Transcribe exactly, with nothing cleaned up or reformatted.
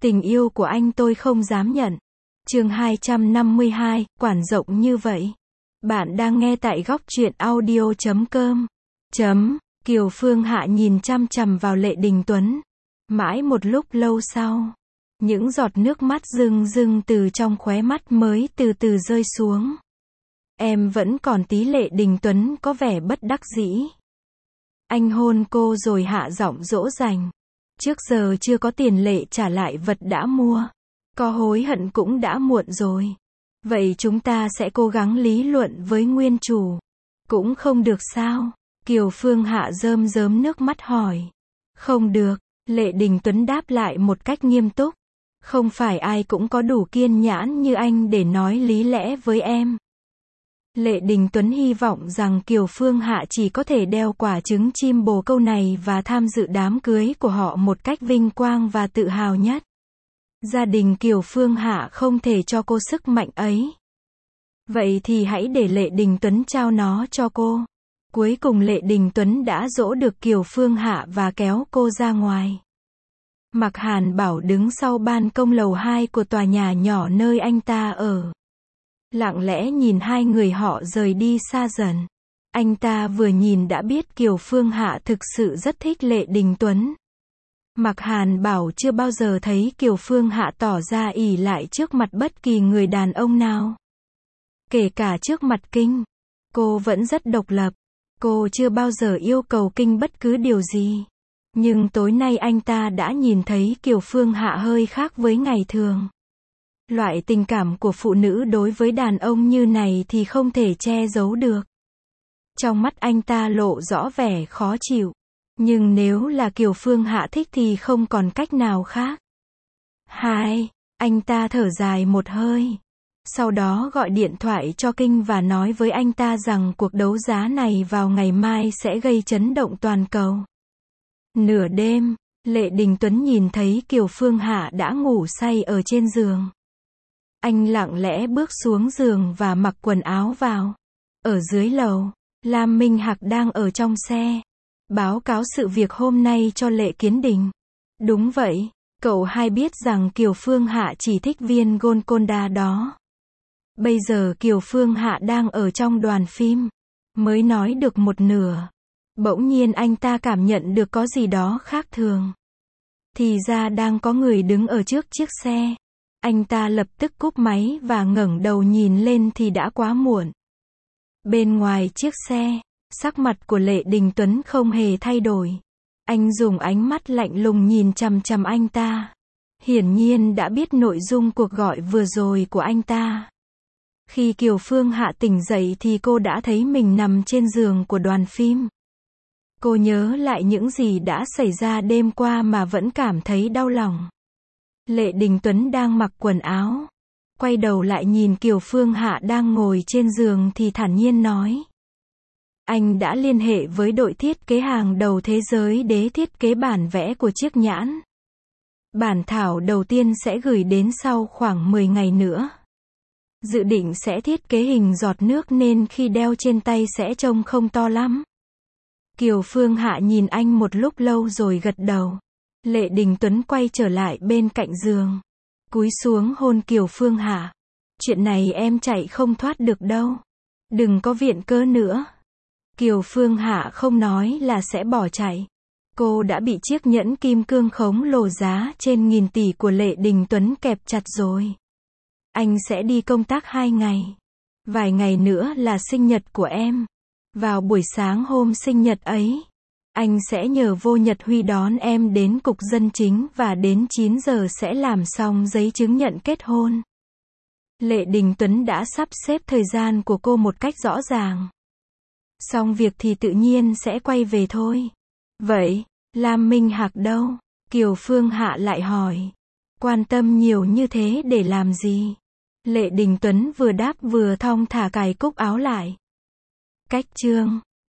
Tình yêu của anh tôi không dám nhận. Chương hai trăm năm mươi hai, quản rộng như vậy. Bạn đang nghe tại góc truyện audio chấm com. Chấm, Kiều Phương Hạ nhìn chăm chằm vào Lệ Đình Tuấn. Mãi một lúc lâu sau, những giọt nước mắt rưng rưng từ trong khóe mắt mới từ từ rơi xuống. Em vẫn còn tí. Lệ Đình Tuấn có vẻ bất đắc dĩ. Anh hôn cô rồi hạ giọng dỗ dành. Trước giờ chưa có tiền Lệ trả lại vật đã mua. Có hối hận cũng đã muộn rồi. Vậy chúng ta sẽ cố gắng lý luận với nguyên chủ. Cũng không được sao? Kiều Phương Hạ rơm rớm nước mắt hỏi. Không được, Lệ Đình Tuấn đáp lại một cách nghiêm túc. Không phải ai cũng có đủ kiên nhẫn như anh để nói lý lẽ với em. Lệ Đình Tuấn hy vọng rằng Kiều Phương Hạ chỉ có thể đeo quả trứng chim bồ câu này và tham dự đám cưới của họ một cách vinh quang và tự hào nhất. Gia đình Kiều Phương Hạ không thể cho cô sức mạnh ấy. Vậy thì hãy để Lệ Đình Tuấn trao nó cho cô. Cuối cùng Lệ Đình Tuấn đã dỗ được Kiều Phương Hạ và kéo cô ra ngoài. Mạc Hàn Bảo đứng sau ban công lầu hai của tòa nhà nhỏ nơi anh ta ở. Lặng lẽ nhìn hai người họ rời đi xa dần. Anh ta vừa nhìn đã biết Kiều Phương Hạ thực sự rất thích Lệ Đình Tuấn. Mạc Hàn Bảo chưa bao giờ thấy Kiều Phương Hạ tỏ ra ỷ lại trước mặt bất kỳ người đàn ông nào. Kể cả trước mặt Kinh. Cô vẫn rất độc lập. Cô chưa bao giờ yêu cầu Kinh bất cứ điều gì. Nhưng tối nay anh ta đã nhìn thấy Kiều Phương Hạ hơi khác với ngày thường. Loại tình cảm của phụ nữ đối với đàn ông như này thì không thể che giấu được. Trong mắt anh ta lộ rõ vẻ khó chịu. Nhưng nếu là Kiều Phương Hạ thích thì không còn cách nào khác. Hai, anh ta thở dài một hơi. Sau đó gọi điện thoại cho Kinh và nói với anh ta rằng cuộc đấu giá này vào ngày mai sẽ gây chấn động toàn cầu. Nửa đêm, Lệ Đình Tuấn nhìn thấy Kiều Phương Hạ đã ngủ say ở trên giường. Anh lặng lẽ bước xuống giường và mặc quần áo vào. Ở dưới lầu, Lam Minh Hạc đang ở trong xe. Báo cáo sự việc hôm nay cho Lệ Kiến Đình. Đúng vậy, cậu hai biết rằng Kiều Phương Hạ chỉ thích viên Golconda đó. Bây giờ Kiều Phương Hạ đang ở trong đoàn phim. Mới nói được một nửa. Bỗng nhiên anh ta cảm nhận được có gì đó khác thường. Thì ra đang có người đứng ở trước chiếc xe. Anh ta lập tức cúp máy và ngẩng đầu nhìn lên thì đã quá muộn. Bên ngoài chiếc xe, sắc mặt của Lệ Đình Tuấn không hề thay đổi. Anh dùng ánh mắt lạnh lùng nhìn chằm chằm anh ta. Hiển nhiên đã biết nội dung cuộc gọi vừa rồi của anh ta. Khi Kiều Phương Hạ tỉnh dậy thì cô đã thấy mình nằm trên giường của đoàn phim. Cô nhớ lại những gì đã xảy ra đêm qua mà vẫn cảm thấy đau lòng. Lệ Đình Tuấn đang mặc quần áo. Quay đầu lại nhìn Kiều Phương Hạ đang ngồi trên giường thì thản nhiên nói. Anh đã liên hệ với đội thiết kế hàng đầu thế giới để thiết kế bản vẽ của chiếc nhẫn. Bản thảo đầu tiên sẽ gửi đến sau khoảng mười ngày nữa. Dự định sẽ thiết kế hình giọt nước nên khi đeo trên tay sẽ trông không to lắm. Kiều Phương Hạ nhìn anh một lúc lâu rồi gật đầu. Lệ Đình Tuấn quay trở lại bên cạnh giường. Cúi xuống hôn Kiều Phương Hạ. Chuyện này em chạy không thoát được đâu. Đừng có viện cớ nữa. Kiều Phương Hạ không nói là sẽ bỏ chạy. Cô đã bị chiếc nhẫn kim cương khổng lồ giá trên nghìn tỷ của Lệ Đình Tuấn kẹp chặt rồi. Anh sẽ đi công tác hai ngày. Vài ngày nữa là sinh nhật của em. Vào buổi sáng hôm sinh nhật ấy, anh sẽ nhờ Vô Nhật Huy đón em đến cục dân chính và đến chín giờ sẽ làm xong giấy chứng nhận kết hôn. Lệ Đình Tuấn đã sắp xếp thời gian của cô một cách rõ ràng. Xong việc thì tự nhiên sẽ quay về thôi. Vậy, Lam Minh Hạc đâu? Kiều Phương Hạ lại hỏi. Quan tâm nhiều như thế để làm gì? Lệ Đình Tuấn vừa đáp vừa thong thả cài cúc áo lại. Cách chương